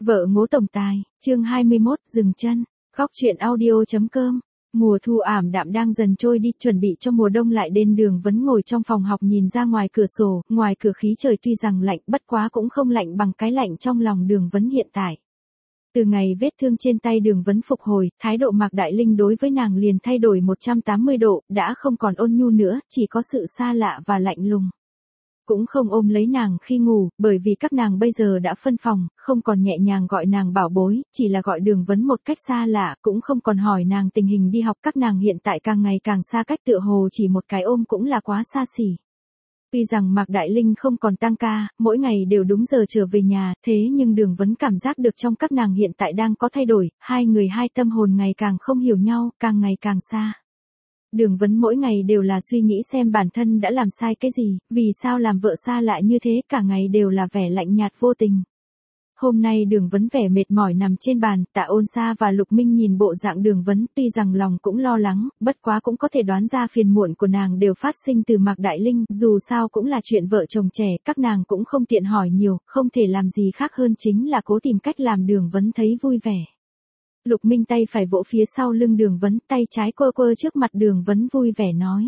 Vợ ngố tổng tài, chương 21, dừng chân. Góc truyện audio.com. Mùa thu ảm đạm đang dần trôi đi, chuẩn bị cho mùa đông lại đến. Đường Vấn ngồi trong phòng học nhìn ra ngoài cửa sổ, ngoài cửa khí trời tuy rằng lạnh, bất quá cũng không lạnh bằng cái lạnh trong lòng Đường Vấn hiện tại. Từ ngày vết thương trên tay Đường Vấn phục hồi, thái độ Mạc Đại Linh đối với nàng liền thay đổi 180 độ, đã không còn ôn nhu nữa, chỉ có sự xa lạ và lạnh lùng. Cũng không ôm lấy nàng khi ngủ, bởi vì các nàng bây giờ đã phân phòng, không còn nhẹ nhàng gọi nàng bảo bối, chỉ là gọi Đường Vấn một cách xa lạ, cũng không còn hỏi nàng tình hình đi học. Các nàng hiện tại càng ngày càng xa cách, tựa hồ chỉ một cái ôm cũng là quá xa xỉ. Tuy rằng Mạc Đại Linh không còn tăng ca, mỗi ngày đều đúng giờ trở về nhà, thế nhưng Đường Vấn cảm giác được trong các nàng hiện tại đang có thay đổi, hai người hai tâm hồn ngày càng không hiểu nhau, càng ngày càng xa. Đường Vấn mỗi ngày đều là suy nghĩ xem bản thân đã làm sai cái gì, vì sao làm vợ xa lạ như thế, cả ngày đều là vẻ lạnh nhạt vô tình. Hôm nay Đường Vấn vẻ mệt mỏi nằm trên bàn, Tạ Ôn Sa và Lục Minh nhìn bộ dạng Đường Vấn, tuy rằng lòng cũng lo lắng, bất quá cũng có thể đoán ra phiền muộn của nàng đều phát sinh từ Mạc Đại Linh, dù sao cũng là chuyện vợ chồng trẻ, các nàng cũng không tiện hỏi nhiều, không thể làm gì khác hơn chính là cố tìm cách làm Đường Vấn thấy vui vẻ. Lục Minh tay phải vỗ phía sau lưng Đường Vấn, tay trái quơ quơ trước mặt Đường Vấn vui vẻ nói.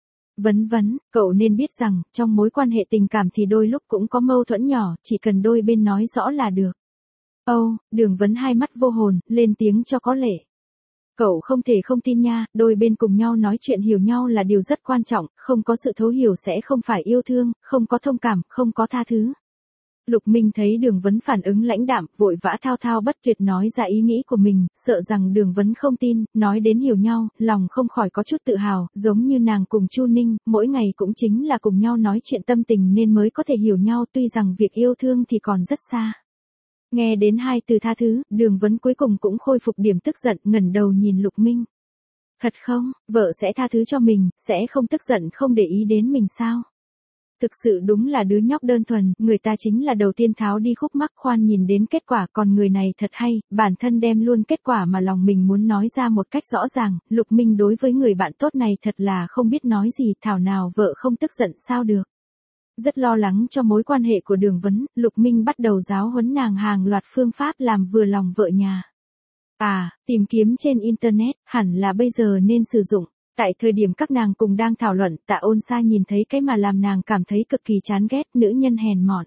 Vấn, cậu nên biết rằng, trong mối quan hệ tình cảm thì đôi lúc cũng có mâu thuẫn nhỏ, chỉ cần đôi bên nói rõ là được. Đường Vấn hai mắt vô hồn, lên tiếng cho có lệ. Cậu không thể không tin nha, đôi bên cùng nhau nói chuyện hiểu nhau là điều rất quan trọng, không có sự thấu hiểu sẽ không phải yêu thương, không có thông cảm, không có tha thứ. Lục Minh thấy Đường Vấn phản ứng lãnh đạm, vội vã thao thao bất tuyệt nói ra ý nghĩ của mình, sợ rằng Đường Vấn không tin, nói đến hiểu nhau, lòng không khỏi có chút tự hào, giống như nàng cùng Chu Ninh, mỗi ngày cũng chính là cùng nhau nói chuyện tâm tình nên mới có thể hiểu nhau, tuy rằng việc yêu thương thì còn rất xa. Nghe đến hai từ tha thứ, Đường Vấn cuối cùng cũng khôi phục điểm tức giận, ngẩng đầu nhìn Lục Minh. Thật không, vợ sẽ tha thứ cho mình, sẽ không tức giận không để ý đến mình sao? Thực sự đúng là đứa nhóc đơn thuần, người ta chính là đầu tiên tháo đi khúc mắc, khoan nhìn đến kết quả, còn người này thật hay, bản thân đem luôn kết quả mà lòng mình muốn nói ra một cách rõ ràng. Lục Minh đối với người bạn tốt này thật là không biết nói gì, thảo nào vợ không tức giận sao được. Rất lo lắng cho mối quan hệ của Đường Vấn, Lục Minh bắt đầu giáo huấn nàng hàng loạt phương pháp làm vừa lòng vợ nhà. Tìm kiếm trên internet, hẳn là bây giờ nên sử dụng. Tại thời điểm các nàng cùng đang thảo luận, Tạ Ôn Sa nhìn thấy cái mà làm nàng cảm thấy cực kỳ chán ghét, nữ nhân hèn mọn.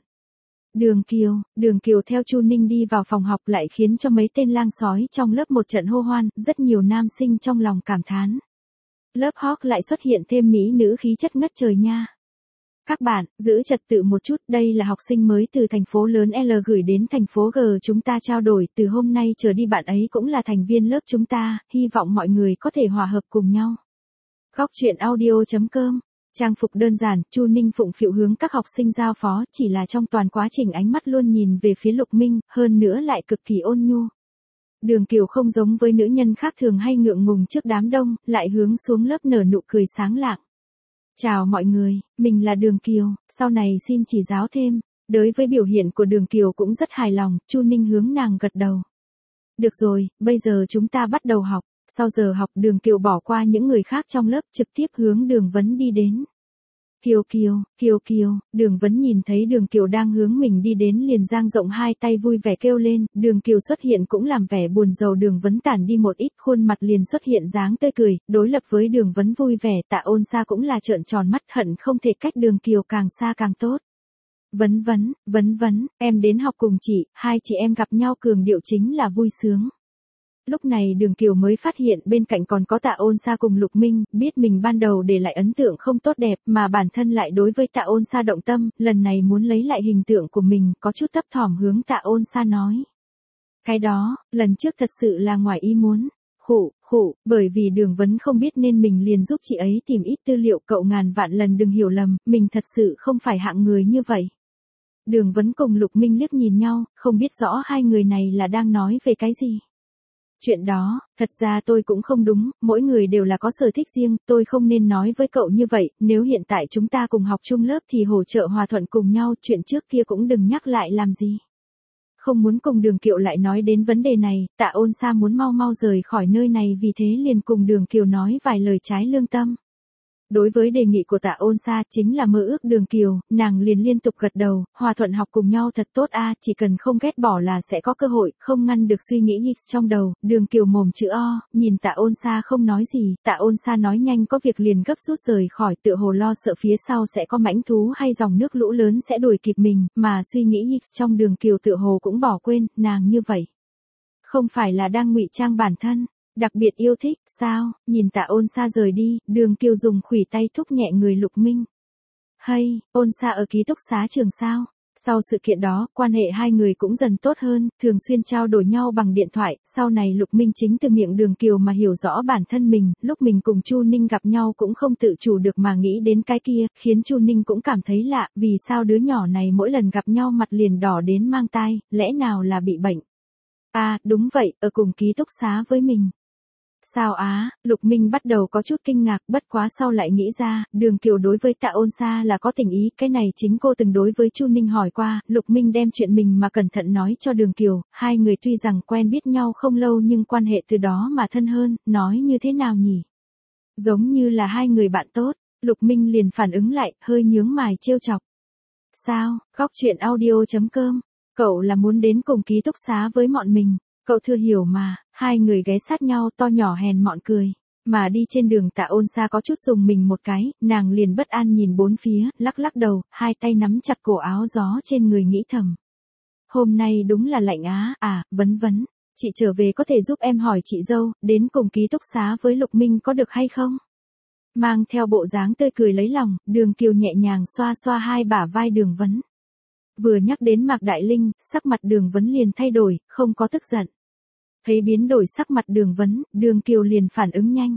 Đường Kiều theo Chu Ninh đi vào phòng học lại khiến cho mấy tên lang sói trong lớp một trận hô hoan, rất nhiều nam sinh trong lòng cảm thán. Lớp Hawk lại xuất hiện thêm mỹ nữ khí chất ngất trời nha. Các bạn, giữ trật tự một chút, đây là học sinh mới từ thành phố lớn L gửi đến thành phố G chúng ta trao đổi, từ hôm nay trở đi bạn ấy cũng là thành viên lớp chúng ta, hy vọng mọi người có thể hòa hợp cùng nhau. Góc truyện audio.com. Trang phục đơn giản, Chu Ninh phụng phịu hướng các học sinh giao phó, chỉ là trong toàn quá trình ánh mắt luôn nhìn về phía Lục Minh, hơn nữa lại cực kỳ ôn nhu. Đường Kiều không giống với nữ nhân khác thường hay ngượng ngùng trước đám đông, lại hướng xuống lớp nở nụ cười sáng lạng. Chào mọi người, mình là Đường Kiều, sau này xin chỉ giáo thêm. Đối với biểu hiện của Đường Kiều cũng rất hài lòng, Chu Ninh hướng nàng gật đầu. Được rồi, bây giờ chúng ta bắt đầu học. Sau giờ học, Đường Kiều bỏ qua những người khác trong lớp, trực tiếp hướng Đường Vấn đi đến. Kiều, Đường Vấn nhìn thấy Đường Kiều đang hướng mình đi đến liền dang rộng hai tay vui vẻ kêu lên, Đường Kiều xuất hiện cũng làm vẻ buồn rầu Đường Vấn tản đi một ít, khuôn mặt liền xuất hiện dáng tươi cười, đối lập với Đường Vấn vui vẻ, Tạ Ôn Sa cũng là trợn tròn mắt, hận không thể cách Đường Kiều càng xa càng tốt. Vấn, em đến học cùng chị, hai chị em gặp nhau cường điệu chính là vui sướng. Lúc này Đường Kiều mới phát hiện bên cạnh còn có Tạ Ôn Sa cùng Lục Minh, biết mình ban đầu để lại ấn tượng không tốt đẹp mà bản thân lại đối với Tạ Ôn Sa động tâm, lần này muốn lấy lại hình tượng của mình, có chút thấp thỏm hướng Tạ Ôn Sa nói. Cái đó, lần trước thật sự là ngoài ý muốn. Khụ, bởi vì Đường Vấn không biết nên mình liền giúp chị ấy tìm ít tư liệu, cậu ngàn vạn lần đừng hiểu lầm, mình thật sự không phải hạng người như vậy. Đường Vấn cùng Lục Minh liếc nhìn nhau, không biết rõ hai người này là đang nói về cái gì. Chuyện đó, thật ra tôi cũng không đúng, mỗi người đều là có sở thích riêng, tôi không nên nói với cậu như vậy, nếu hiện tại chúng ta cùng học chung lớp thì hỗ trợ hòa thuận cùng nhau, chuyện trước kia cũng đừng nhắc lại làm gì. Không muốn cùng Đường Kiều lại nói đến vấn đề này, Tạ Ôn Sa muốn mau rời khỏi nơi này vì thế liền cùng Đường Kiều nói vài lời trái lương tâm. Đối với đề nghị của Tạ Ôn Sa chính là mơ ước Đường Kiều, nàng liền liên tục gật đầu, hòa thuận học cùng nhau thật tốt a, chỉ cần không ghét bỏ là sẽ có cơ hội, không ngăn được suy nghĩ nhích trong đầu. Đường Kiều mồm chữ O, nhìn Tạ Ôn Sa không nói gì, Tạ Ôn Sa nói nhanh có việc liền gấp rút rời khỏi, tựa hồ lo sợ phía sau sẽ có mãnh thú hay dòng nước lũ lớn sẽ đuổi kịp mình, mà suy nghĩ nhích trong Đường Kiều tựa hồ cũng bỏ quên, nàng như vậy. Không phải là đang ngụy trang bản thân. Đặc biệt yêu thích, sao, nhìn Tạ Ôn Sa rời đi, Đường Kiều dùng khuỷu tay thúc nhẹ người Lục Minh. Hay, Ôn Sa ở ký túc xá trường sao? Sau sự kiện đó, quan hệ hai người cũng dần tốt hơn, thường xuyên trao đổi nhau bằng điện thoại, sau này Lục Minh chính từ miệng Đường Kiều mà hiểu rõ bản thân mình, lúc mình cùng Chu Ninh gặp nhau cũng không tự chủ được mà nghĩ đến cái kia, khiến Chu Ninh cũng cảm thấy lạ, vì sao đứa nhỏ này mỗi lần gặp nhau mặt liền đỏ đến mang tai, lẽ nào là bị bệnh? À, đúng vậy, ở cùng ký túc xá với mình. Sao á, Lục Minh bắt đầu có chút kinh ngạc, bất quá sau lại nghĩ ra, Đường Kiều đối với Tạ Ôn Sa là có tình ý, cái này chính cô từng đối với Chu Ninh hỏi qua, Lục Minh đem chuyện mình mà cẩn thận nói cho Đường Kiều, hai người tuy rằng quen biết nhau không lâu nhưng quan hệ từ đó mà thân hơn, nói như thế nào nhỉ? Giống như là hai người bạn tốt, Lục Minh liền phản ứng lại, hơi nhướng mày trêu chọc. Sao, góc chuyện audio.com, cậu là muốn đến cùng ký túc xá với bọn mình. Cậu thừa hiểu mà, hai người ghé sát nhau to nhỏ hèn mọn cười. Mà đi trên đường Tạ Ôn Sa có chút dùng mình một cái, nàng liền bất an nhìn bốn phía, lắc lắc đầu, hai tay nắm chặt cổ áo gió trên người nghĩ thầm. Hôm nay đúng là lạnh á, vấn, chị trở về có thể giúp em hỏi chị dâu, đến cùng ký túc xá với Lục Minh có được hay không? Mang theo bộ dáng tươi cười lấy lòng, Đường Kiều nhẹ nhàng xoa xoa hai bả vai Đường Vấn. Vừa nhắc đến Mạc Đại Linh, sắc mặt Đường Vấn liền thay đổi, không có tức giận. Thấy biến đổi sắc mặt Đường Vấn, Đường Kiều liền phản ứng nhanh.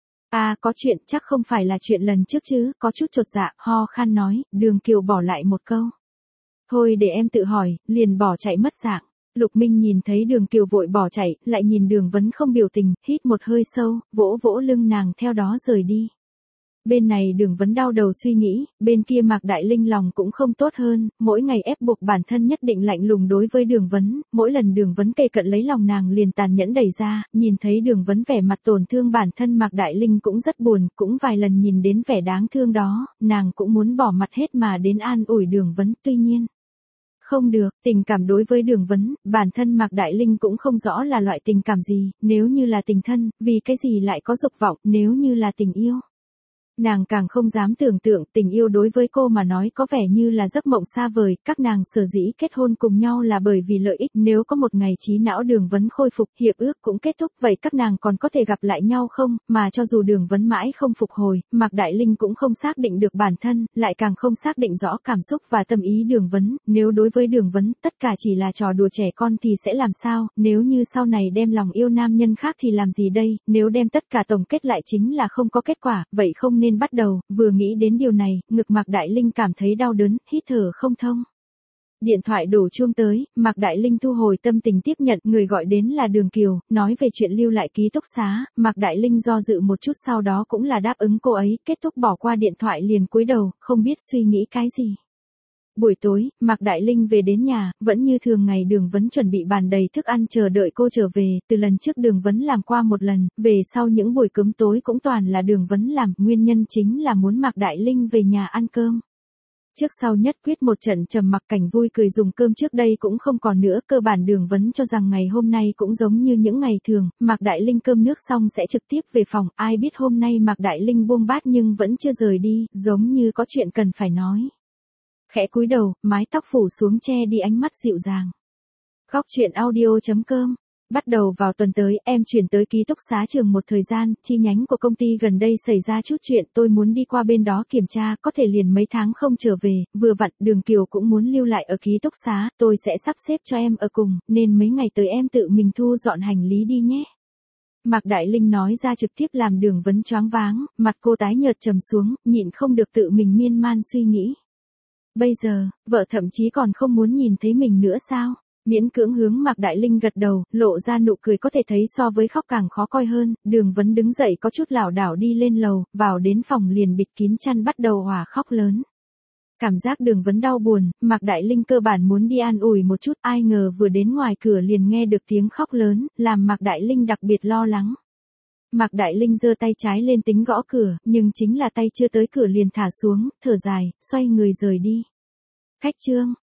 Có chuyện, chắc không phải là chuyện lần trước chứ, có chút chột dạ, ho khan nói, Đường Kiều bỏ lại một câu. Thôi để em tự hỏi, liền bỏ chạy mất dạng. Lục Minh nhìn thấy Đường Kiều vội bỏ chạy, lại nhìn Đường Vấn không biểu tình, hít một hơi sâu, vỗ vỗ lưng nàng theo đó rời đi. Bên này Đường Vấn đau đầu suy nghĩ, bên kia Mạc Đại Linh lòng cũng không tốt hơn, mỗi ngày ép buộc bản thân nhất định lạnh lùng đối với Đường Vấn, mỗi lần Đường Vấn kề cận lấy lòng nàng liền tàn nhẫn đẩy ra, nhìn thấy Đường Vấn vẻ mặt tổn thương bản thân Mạc Đại Linh cũng rất buồn, cũng vài lần nhìn đến vẻ đáng thương đó, nàng cũng muốn bỏ mặt hết mà đến an ủi Đường Vấn, tuy nhiên. Không được, tình cảm đối với Đường Vấn, bản thân Mạc Đại Linh cũng không rõ là loại tình cảm gì, nếu như là tình thân, vì cái gì lại có dục vọng, nếu như là tình yêu. Nàng càng không dám tưởng tượng tình yêu đối với cô mà nói có vẻ như là giấc mộng xa vời, các nàng sở dĩ kết hôn cùng nhau là bởi vì lợi ích, nếu có một ngày trí não Đường Vấn khôi phục, hiệp ước cũng kết thúc, vậy các nàng còn có thể gặp lại nhau không, mà cho dù Đường Vấn mãi không phục hồi, Mạc Đại Linh cũng không xác định được bản thân, lại càng không xác định rõ cảm xúc và tâm ý Đường Vấn, nếu đối với Đường Vấn, tất cả chỉ là trò đùa trẻ con thì sẽ làm sao, nếu như sau này đem lòng yêu nam nhân khác thì làm gì đây, nếu đem tất cả tổng kết lại chính là không có kết quả, vậy không nên bắt đầu, vừa nghĩ đến điều này, ngực Mạc Đại Linh cảm thấy đau đớn, hít thở không thông. Điện thoại đổ chuông tới, Mạc Đại Linh thu hồi tâm tình tiếp nhận, người gọi đến là Đường Kiều, nói về chuyện lưu lại ký túc xá, Mạc Đại Linh do dự một chút sau đó cũng là đáp ứng cô ấy, kết thúc bỏ qua điện thoại liền cúi đầu, không biết suy nghĩ cái gì. Buổi tối, Mạc Đại Linh về đến nhà, vẫn như thường ngày Đường Vấn chuẩn bị bàn đầy thức ăn chờ đợi cô trở về, từ lần trước Đường Vấn làm qua một lần, về sau những buổi cơm tối cũng toàn là Đường Vấn làm, nguyên nhân chính là muốn Mạc Đại Linh về nhà ăn cơm. Trước sau nhất quyết một trận trầm mặc, cảnh vui cười dùng cơm trước đây cũng không còn nữa, cơ bản Đường Vấn cho rằng ngày hôm nay cũng giống như những ngày thường, Mạc Đại Linh cơm nước xong sẽ trực tiếp về phòng, ai biết hôm nay Mạc Đại Linh buông bát nhưng vẫn chưa rời đi, giống như có chuyện cần phải nói. Khẽ cúi đầu, mái tóc phủ xuống che đi ánh mắt dịu dàng. Góc chuyện audio.com. Bắt đầu vào tuần tới, em chuyển tới ký túc xá trường một thời gian, chi nhánh của công ty gần đây xảy ra chút chuyện, tôi muốn đi qua bên đó kiểm tra, có thể liền mấy tháng không trở về, vừa vặn, Đường Kiều cũng muốn lưu lại ở ký túc xá, tôi sẽ sắp xếp cho em ở cùng, nên mấy ngày tới em tự mình thu dọn hành lý đi nhé. Mạc Đại Linh nói ra trực tiếp làm Đường Vấn choáng váng, mặt cô tái nhợt trầm xuống, nhịn không được tự mình miên man suy nghĩ. Bây giờ, vợ thậm chí còn không muốn nhìn thấy mình nữa sao? Miễn cưỡng hướng Mạc Đại Linh gật đầu, lộ ra nụ cười có thể thấy so với khóc càng khó coi hơn, Đường Vấn đứng dậy có chút lảo đảo đi lên lầu, vào đến phòng liền bịt kín chăn bắt đầu òa khóc lớn. Cảm giác Đường Vấn đau buồn, Mạc Đại Linh cơ bản muốn đi an ủi một chút, ai ngờ vừa đến ngoài cửa liền nghe được tiếng khóc lớn, làm Mạc Đại Linh đặc biệt lo lắng. Mạc Đại Linh giơ tay trái lên tính gõ cửa, nhưng chính là tay chưa tới cửa liền thả xuống, thở dài, xoay người rời đi. Khách Trương,